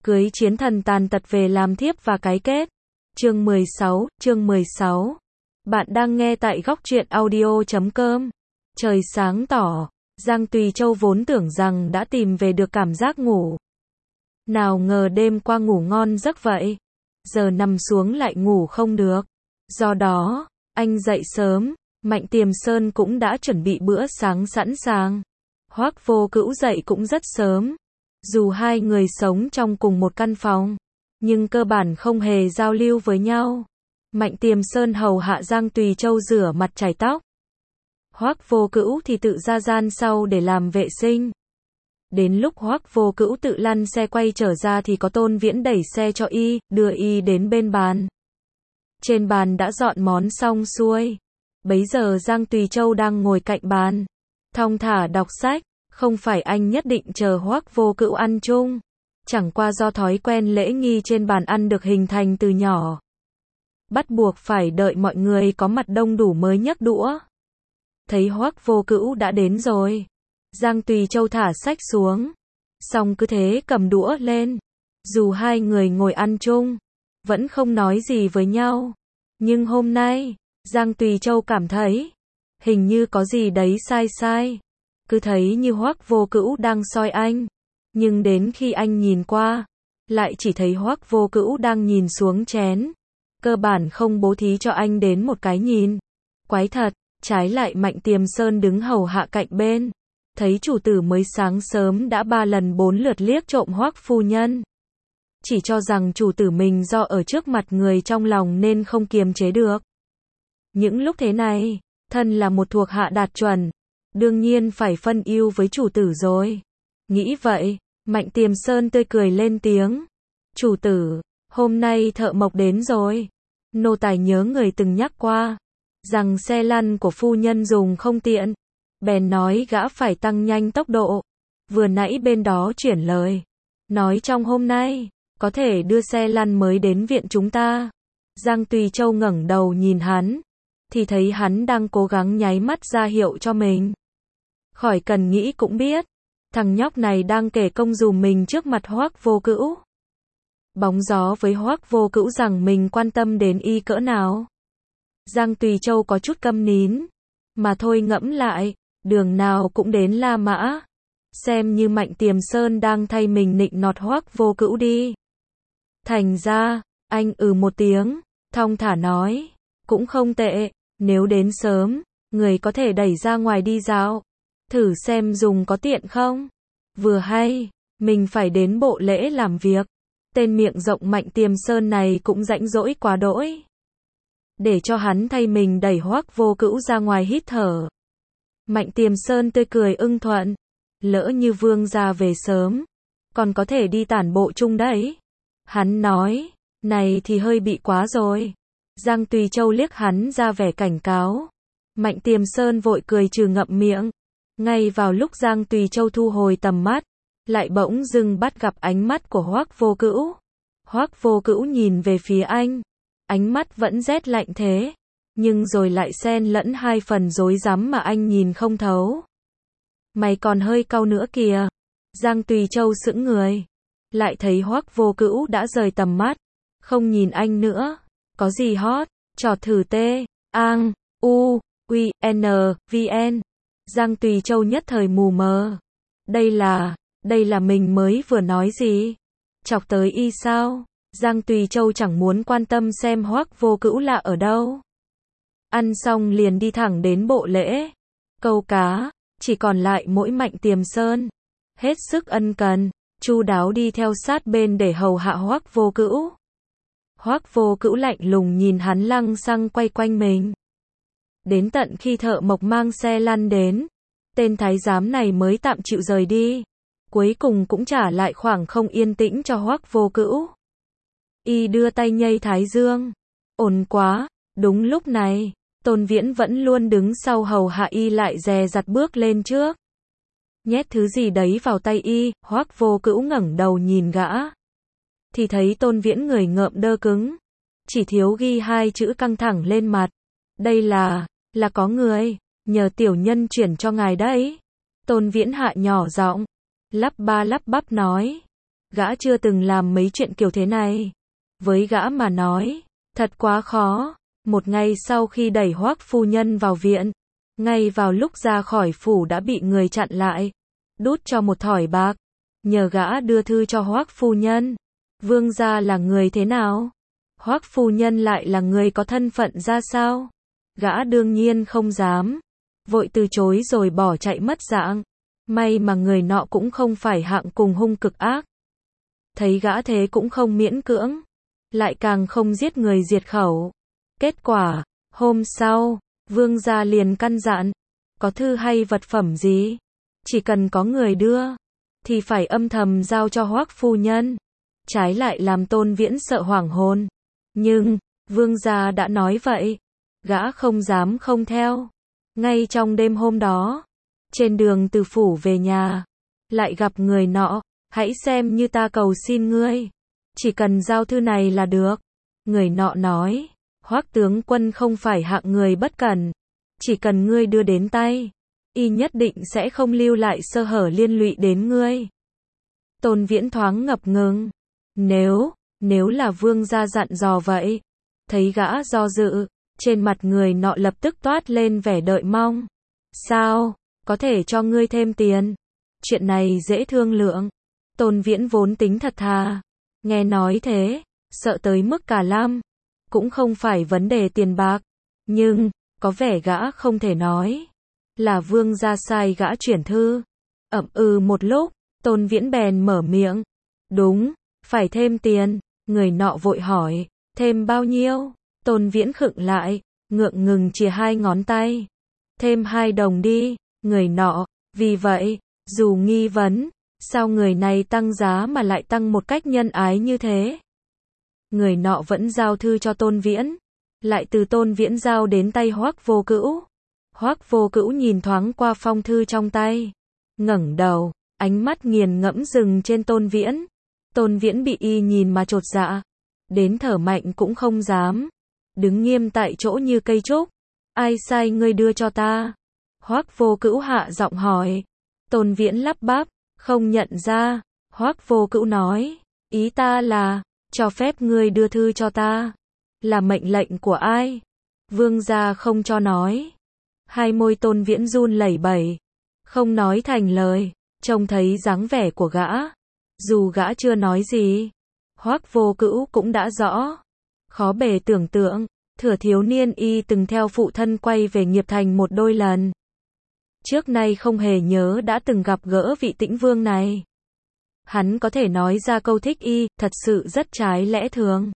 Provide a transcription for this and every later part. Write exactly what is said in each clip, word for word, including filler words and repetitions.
Cưới chiến thần tàn tật về làm thiếp và cái kết. Chương mười sáu, chương mười sáu. Bạn đang nghe tại góc truyện audio chấm com. Trời sáng tỏ, Giang Tùy Châu vốn tưởng rằng đã tìm về được cảm giác ngủ. Nào ngờ đêm qua ngủ ngon giấc vậy. Giờ nằm xuống lại ngủ không được. Do đó, anh dậy sớm, Mạnh Tiềm Sơn cũng đã chuẩn bị bữa sáng sẵn sàng. Hoắc Vô Cữu dậy cũng rất sớm. Dù hai người sống trong cùng một căn phòng, nhưng cơ bản không hề giao lưu với nhau. Mạnh Tiềm Sơn hầu hạ Giang Tùy Châu rửa mặt chải tóc. Hoắc Vô Cữu thì tự ra gian sau để làm vệ sinh. Đến lúc Hoắc Vô Cữu tự lăn xe quay trở ra thì có Tôn Viễn đẩy xe cho y, đưa y đến bên bàn. Trên bàn đã dọn món xong xuôi. Bấy giờ Giang Tùy Châu đang ngồi cạnh bàn, thong thả đọc sách. Không phải anh nhất định chờ Hoắc Vô Cữu ăn chung. Chẳng qua do thói quen lễ nghi trên bàn ăn được hình thành từ nhỏ. Bắt buộc phải đợi mọi người có mặt đông đủ mới nhấc đũa. Thấy Hoắc Vô Cữu đã đến rồi, Giang Tùy Châu thả sách xuống. Xong cứ thế cầm đũa lên. Dù hai người ngồi ăn chung, vẫn không nói gì với nhau. Nhưng hôm nay, Giang Tùy Châu cảm thấy, hình như có gì đấy sai sai. Cứ thấy như Hoắc Vô Cữu đang soi anh. Nhưng đến khi anh nhìn qua, lại chỉ thấy Hoắc Vô Cữu đang nhìn xuống chén. Cơ bản không bố thí cho anh đến một cái nhìn. Quái thật, trái lại Mạnh Tiềm Sơn đứng hầu hạ cạnh bên. Thấy chủ tử mới sáng sớm đã ba lần bốn lượt liếc trộm Hoắc phu nhân. Chỉ cho rằng chủ tử mình do ở trước mặt người trong lòng nên không kiềm chế được. Những lúc thế này, thân là một thuộc hạ đạt chuẩn, đương nhiên phải phân ưu với chủ tử rồi. Nghĩ vậy, Mạnh Tiềm Sơn tươi cười lên tiếng. Chủ tử, hôm nay thợ mộc đến rồi. Nô tài nhớ người từng nhắc qua, rằng xe lăn của phu nhân dùng không tiện. Bèn nói gã phải tăng nhanh tốc độ. Vừa nãy bên đó chuyển lời, nói trong hôm nay, có thể đưa xe lăn mới đến viện chúng ta. Giang Tùy Châu ngẩng đầu nhìn hắn, thì thấy hắn đang cố gắng nháy mắt ra hiệu cho mình. Khỏi cần nghĩ cũng biết, thằng nhóc này đang kể công dùm mình trước mặt Hoắc Vô Cữu. Bóng gió với Hoắc Vô Cữu rằng mình quan tâm đến y cỡ nào. Giang Tùy Châu có chút câm nín, mà thôi ngẫm lại, đường nào cũng đến La Mã. Xem như Mạnh Tiềm Sơn đang thay mình nịnh nọt Hoắc Vô Cữu đi. Thành ra, anh ừ một tiếng, thong thả nói, cũng không tệ, nếu đến sớm, người có thể đẩy ra ngoài đi dạo. Thử xem dùng có tiện không? Vừa hay, mình phải đến bộ lễ làm việc. Tên miệng rộng Mạnh Tiềm Sơn này cũng rãnh rỗi quá đỗi. Để cho hắn thay mình đẩy Hoắc Vô Cữu ra ngoài hít thở. Mạnh Tiềm Sơn tươi cười ưng thuận. Lỡ như vương gia về sớm, còn có thể đi tản bộ chung đấy. Hắn nói, này thì hơi bị quá rồi. Giang Tùy Châu liếc hắn ra vẻ cảnh cáo. Mạnh Tiềm Sơn vội cười trừ ngậm miệng. Ngay vào lúc Giang Tùy Châu thu hồi tầm mắt, lại bỗng dưng bắt gặp ánh mắt của Hoắc Vô Cữu. Hoắc Vô Cữu nhìn về phía anh, ánh mắt vẫn rét lạnh thế, nhưng rồi lại xen lẫn hai phần rối rắm mà anh nhìn không thấu. Mày còn hơi cau nữa kìa. Giang Tùy Châu sững người, lại thấy Hoắc Vô Cữu đã rời tầm mắt, không nhìn anh nữa. Có gì hot, trò thử tê, ang, u, quy, n, vn. Giang Tùy Châu nhất thời mù mờ. Đây là, đây là mình mới vừa nói gì? Chọc tới y sao? Giang Tùy Châu chẳng muốn quan tâm xem Hoắc Vô Cữu lạ ở đâu. Ăn xong liền đi thẳng đến bộ lễ. Câu cá, chỉ còn lại mỗi Mạnh Tiềm Sơn. Hết sức ân cần, chu đáo đi theo sát bên để hầu hạ Hoắc Vô Cữu. Hoắc Vô Cữu lạnh lùng nhìn hắn lăng xăng quay quanh mình. Đến tận khi thợ mộc mang xe lăn đến, tên thái giám này mới tạm chịu rời đi. Cuối cùng cũng trả lại khoảng không yên tĩnh cho Hoắc Vô Cữu. Y đưa tay nhây thái dương. Ổn quá. Đúng lúc này, Tôn Viễn vẫn luôn đứng sau hầu hạ y lại dè dặt bước lên trước. Nhét thứ gì đấy vào tay y. Hoắc Vô Cữu ngẩng đầu nhìn gã, thì thấy Tôn Viễn người ngợm đơ cứng, chỉ thiếu ghi hai chữ căng thẳng lên mặt. Đây là, là có người, nhờ tiểu nhân chuyển cho ngài đấy. Tôn Viễn hạ nhỏ giọng, lắp ba lắp bắp nói, Gã chưa từng làm mấy chuyện kiểu thế này. Với gã mà nói, thật quá khó. Một ngày sau khi đẩy Hoắc phu nhân vào viện, ngay vào lúc ra khỏi phủ đã bị người chặn lại, đút cho một thỏi bạc, nhờ gã đưa thư cho Hoắc phu nhân. Vương gia là người thế nào? Hoắc phu nhân lại là người có thân phận ra sao? Gã đương nhiên không dám, vội từ chối rồi bỏ chạy mất dạng. May mà người nọ cũng không phải hạng cùng hung cực ác. Thấy gã thế cũng không miễn cưỡng, lại càng không giết người diệt khẩu. Kết quả, hôm sau, vương gia liền căn dặn, có thư hay vật phẩm gì, chỉ cần có người đưa, thì phải âm thầm giao cho Hoắc phu nhân. Trái lại làm Tôn Viễn sợ hoảng hồn. Nhưng, vương gia đã nói vậy, gã không dám không theo. Ngay trong đêm hôm đó, trên đường từ phủ về nhà, lại gặp người nọ, hãy xem như ta cầu xin ngươi, chỉ cần giao thư này là được. Người nọ nói, Hoắc tướng quân không phải hạng người bất cẩn, chỉ cần ngươi đưa đến tay, y nhất định sẽ không lưu lại sơ hở liên lụy đến ngươi. Tôn Viễn thoáng ngập ngừng, nếu, nếu là vương gia dặn dò vậy. Thấy gã do dự, trên mặt người nọ lập tức toát lên vẻ đợi mong. Sao, có thể cho ngươi thêm tiền? Chuyện này dễ thương lượng. Tôn Viễn vốn tính thật thà, nghe nói thế, sợ tới mức cả lăm. Cũng không phải vấn đề tiền bạc, nhưng, có vẻ gã không thể nói là vương gia sai gã chuyển thư. Ậm ừ một lúc, Tôn Viễn bèn mở miệng. Đúng, phải thêm tiền. Người nọ vội hỏi, thêm bao nhiêu? Tôn Viễn khựng lại, ngượng ngừng chìa hai ngón tay. Thêm hai đồng đi. Người nọ, vì vậy, dù nghi vấn, sao người này tăng giá mà lại tăng một cách nhân ái như thế? Người nọ vẫn giao thư cho Tôn Viễn, lại từ Tôn Viễn giao đến tay Hoắc Vô Cữu. Hoắc Vô Cữu nhìn thoáng qua phong thư trong tay, ngẩng đầu, ánh mắt nghiền ngẫm dừng trên Tôn Viễn. Tôn Viễn bị y nhìn mà chột dạ, đến thở mạnh cũng không dám, đứng nghiêm tại chỗ như cây trúc. Ai sai ngươi đưa cho ta? Hoắc Vô Cữu hạ giọng hỏi. Tôn Viễn lắp bắp, không nhận ra. Hoắc Vô Cữu nói, ý ta là, cho phép ngươi đưa thư cho ta, là mệnh lệnh của ai? Vương gia không cho nói. Hai môi Tôn Viễn run lẩy bẩy, không nói thành lời. Trông thấy dáng vẻ của gã, dù gã chưa nói gì, Hoắc Vô Cữu cũng đã rõ. Khó bề tưởng tượng, thuở thiếu niên y từng theo phụ thân quay về Nghiệp Thành một đôi lần. Trước nay không hề nhớ đã từng gặp gỡ vị Tĩnh Vương này. Hắn có thể nói ra câu thích y, thật sự rất trái lẽ thường.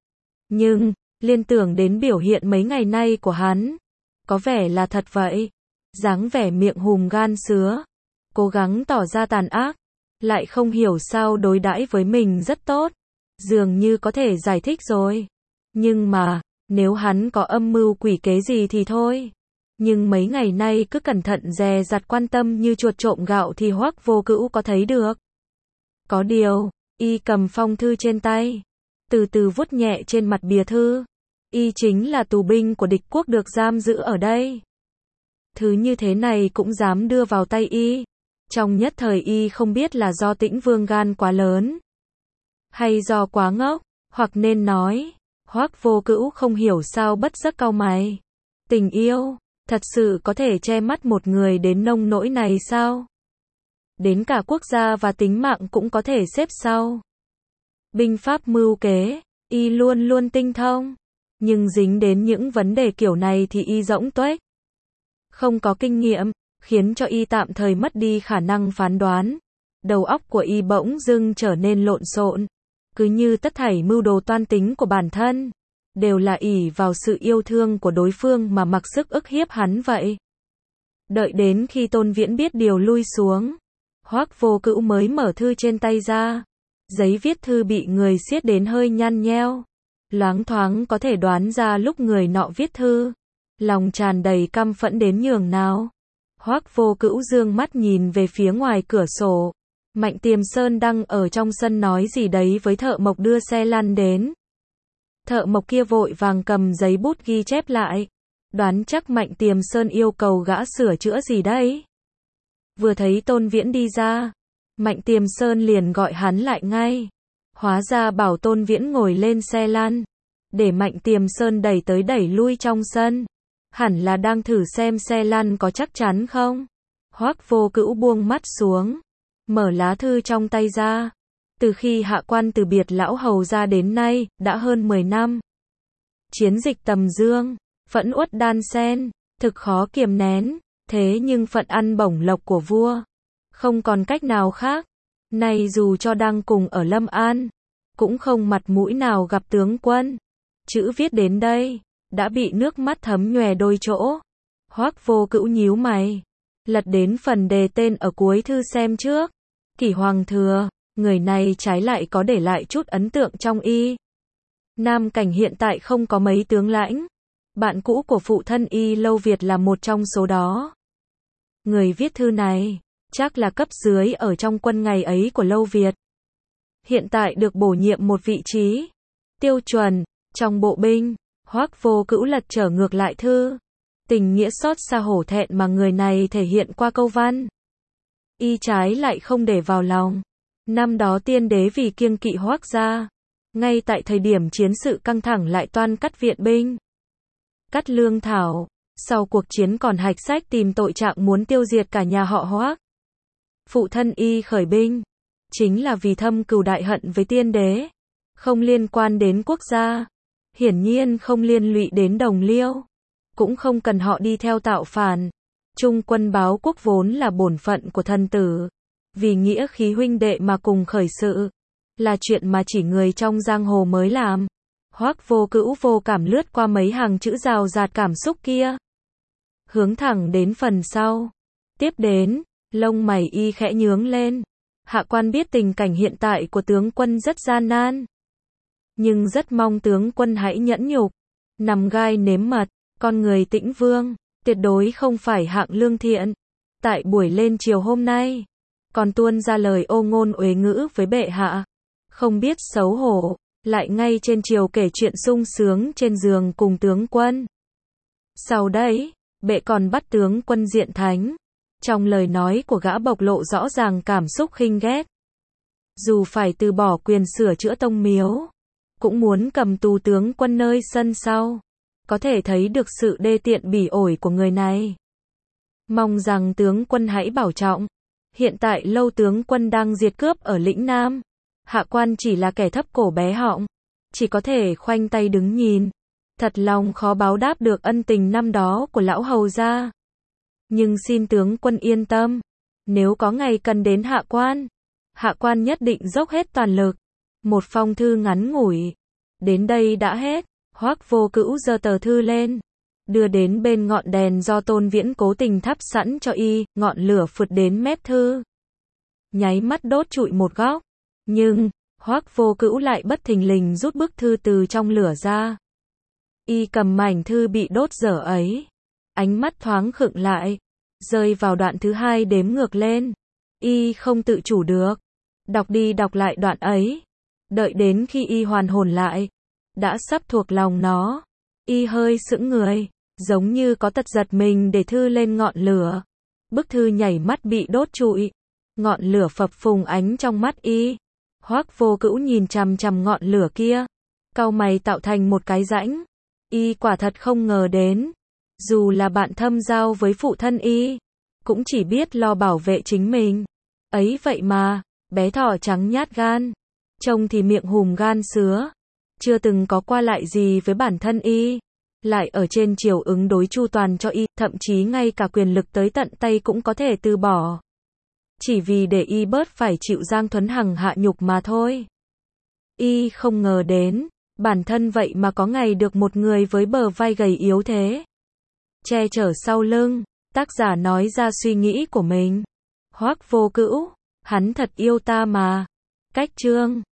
Nhưng, liên tưởng đến biểu hiện mấy ngày nay của hắn, có vẻ là thật vậy. Dáng vẻ miệng hùm gan sứa, cố gắng tỏ ra tàn ác, lại không hiểu sao đối đãi với mình rất tốt. Dường như có thể giải thích rồi. Nhưng mà, nếu hắn có âm mưu quỷ kế gì thì thôi. Nhưng mấy ngày nay cứ cẩn thận dè dặt quan tâm như chuột trộm gạo thì Hoắc Vô Cữu có thấy được. Có điều, y cầm phong thư trên tay, từ từ vuốt nhẹ trên mặt bìa thư. Y chính là tù binh của địch quốc được giam giữ ở đây. Thứ như thế này cũng dám đưa vào tay y. Trong nhất thời y không biết là do Tĩnh Vương gan quá lớn, hay do quá ngốc, hoặc nên nói, Hoắc Vô Cữu không hiểu sao bất giấc cau mày. Tình yêu, thật sự có thể che mắt một người đến nông nỗi này sao? Đến cả quốc gia và tính mạng cũng có thể xếp sau. Binh pháp mưu kế, y luôn luôn tinh thông. Nhưng dính đến những vấn đề kiểu này thì y rỗng tuếch. Không có kinh nghiệm, khiến cho y tạm thời mất đi khả năng phán đoán. Đầu óc của y bỗng dưng trở nên lộn xộn. Cứ như tất thảy mưu đồ toan tính của bản thân, đều là ỷ vào sự yêu thương của đối phương mà mặc sức ức hiếp hắn vậy. Đợi đến khi Tôn Viễn biết điều lui xuống, Hoắc Vô Cữu mới mở thư trên tay ra. Giấy viết thư bị người siết đến hơi nhăn nheo. Loáng thoáng có thể đoán ra lúc người nọ viết thư, lòng tràn đầy căm phẫn đến nhường nào. Hoắc Vô Cữu dương mắt nhìn về phía ngoài cửa sổ. Mạnh Tiềm Sơn đang ở trong sân nói gì đấy với thợ mộc đưa xe lăn đến. Thợ mộc kia vội vàng cầm giấy bút ghi chép lại. Đoán chắc Mạnh Tiềm Sơn yêu cầu gã sửa chữa gì đấy. Vừa thấy Tôn Viễn đi ra, Mạnh Tiềm Sơn liền gọi hắn lại ngay. Hóa ra bảo Tôn Viễn ngồi lên xe lăn, để Mạnh Tiềm Sơn đẩy tới đẩy lui trong sân. Hẳn là đang thử xem xe lăn có chắc chắn không. Hoắc Vô Cữu buông mắt xuống, mở lá thư trong tay ra. Từ khi hạ quan từ biệt lão hầu ra đến nay, đã hơn mười năm. Chiến dịch tầm dương, phẫn uất đan xen, thực khó kiềm nén, thế nhưng phận ăn bổng lộc của vua, không còn cách nào khác. Nay dù cho đang cùng ở Lâm An, cũng không mặt mũi nào gặp tướng quân. Chữ viết đến đây, đã bị nước mắt thấm nhòe đôi chỗ. Hoắc Vô Cữu nhíu mày, lật đến phần đề tên ở cuối thư xem trước. Kỷ Hoàng Thừa, người này trái lại có để lại chút ấn tượng trong y. Nam Cảnh hiện tại không có mấy tướng lãnh. Bạn cũ của phụ thân y Lâu Việt là một trong số đó. Người viết thư này, chắc là cấp dưới ở trong quân ngày ấy của Lâu Việt. Hiện tại được bổ nhiệm một vị trí tiêu chuẩn trong bộ binh. Hoắc Vô Cữu lật trở ngược lại thư. Tình nghĩa xót xa hổ thẹn mà người này thể hiện qua câu văn, y trái lại không để vào lòng. Năm đó tiên đế vì kiêng kỵ Hoắc gia, ngay tại thời điểm chiến sự căng thẳng lại toan cắt viện binh, cắt lương thảo. Sau cuộc chiến còn hạch sách tìm tội trạng muốn tiêu diệt cả nhà họ Hoắc. Phụ thân y khởi binh, chính là vì thâm cừu đại hận với tiên đế, không liên quan đến quốc gia, hiển nhiên không liên lụy đến đồng liêu, cũng không cần họ đi theo tạo phản. Trung quân báo quốc vốn là bổn phận của thần tử, vì nghĩa khí huynh đệ mà cùng khởi sự, là chuyện mà chỉ người trong giang hồ mới làm. Hoắc Vô Cữu vô cảm lướt qua mấy hàng chữ rào rạt cảm xúc kia, hướng thẳng đến phần sau. Tiếp đến, lông mày y khẽ nhướng lên. Hạ quan biết tình cảnh hiện tại của tướng quân rất gian nan, nhưng rất mong tướng quân hãy nhẫn nhục, nằm gai nếm mật. Con người Tĩnh Vương tuyệt đối không phải hạng lương thiện. Tại buổi lên chiều hôm nay, còn tuôn ra lời ô ngôn uế ngữ với bệ hạ, không biết xấu hổ, lại ngay trên chiều kể chuyện sung sướng trên giường cùng tướng quân. Sau đấy, bệ còn bắt tướng quân diện thánh. Trong lời nói của gã bộc lộ rõ ràng cảm xúc khinh ghét. Dù phải từ bỏ quyền sửa chữa tông miếu, cũng muốn cầm tù tướng quân nơi sân sau. Có thể thấy được sự đê tiện bỉ ổi của người này. Mong rằng tướng quân hãy bảo trọng. Hiện tại Lâu tướng quân đang diệt cướp ở lĩnh Nam. Hạ quan chỉ là kẻ thấp cổ bé họng, chỉ có thể khoanh tay đứng nhìn. Thật lòng khó báo đáp được ân tình năm đó của lão hầu gia. Nhưng xin tướng quân yên tâm, nếu có ngày cần đến hạ quan, hạ quan nhất định dốc hết toàn lực. Một phong thư ngắn ngủi, đến đây đã hết. Hoắc Vô Cữu giơ tờ thư lên, đưa đến bên ngọn đèn do Tôn Viễn cố tình thắp sẵn cho y. Ngọn lửa phụt đến mép thư, nháy mắt đốt trụi một góc. Nhưng Hoắc Vô Cữu lại bất thình lình rút bức thư từ trong lửa ra. Y cầm mảnh thư bị đốt dở ấy, ánh mắt thoáng khựng lại, rơi vào đoạn thứ hai đếm ngược lên. Y không tự chủ được, đọc đi đọc lại đoạn ấy. Đợi đến khi y hoàn hồn lại, đã sắp thuộc lòng nó, y hơi sững người, giống như có tật giật mình để thư lên ngọn lửa. Bức thư nhảy mắt bị đốt trụi, ngọn lửa phập phùng ánh trong mắt y. Hoắc Vô Cữu nhìn chằm chằm ngọn lửa kia, cau mày tạo thành một cái rãnh. Y quả thật không ngờ đến, dù là bạn thâm giao với phụ thân y, cũng chỉ biết lo bảo vệ chính mình. Ấy vậy mà, bé thỏ trắng nhát gan, trông thì miệng hùm gan sứa, chưa từng có qua lại gì với bản thân y, lại ở trên chiều ứng đối chu toàn cho y, thậm chí ngay cả quyền lực tới tận tay cũng có thể từ bỏ, chỉ vì để y bớt phải chịu Giang Thuấn Hằng hạ nhục mà thôi. Y không ngờ đến, bản thân vậy mà có ngày được một người với bờ vai gầy yếu thế che chở sau lưng. Tác giả nói ra suy nghĩ của mình. Hoắc Vô Cữu, hắn thật yêu ta mà. Cách chương